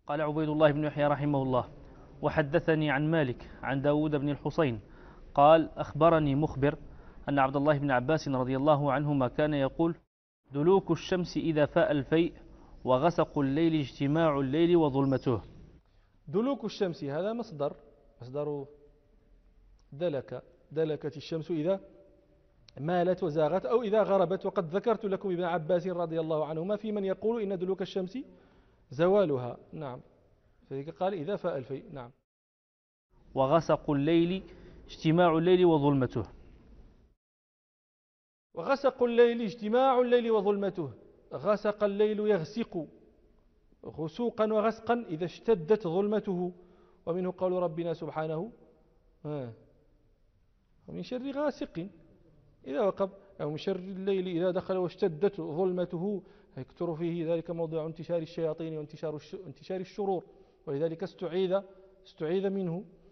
قال عبيد الله بن يحيى رحمه الله: وحدثني عن مالك عن داود بن الحصين قال: أخبرني مخبر أن عبد الله بن عباس رضي الله عنهما كان يقول: دلوك الشمس إذا فاء الفيء، وغسق الليل اجتماع الليل وظلمته. دلوك الشمس هذا مصدر دلكت الشمس إذا مالت وزاغت أو إذا غربت. وقد ذكرت لكم ابن عباس رضي الله عنهما في من يقول إن دلوك الشمس زوالها. نعم، فذلك قال إذا فاء الفيء. نعم. وغسق الليل اجتماع الليل وظلمته. وغسق الليل اجتماع الليل وظلمته. غسق الليل يغسق غسوقا وغسقا إذا اشتدت ظلمته. ومنه قول ربنا سبحانه: ومن شر غاسق إذا وقب، أو من شر الليل إذا دخل واشتدت ظلمته، يكثر فيه ذلك موضع انتشار الشياطين وانتشار الشرور، ولذلك استعيذ منه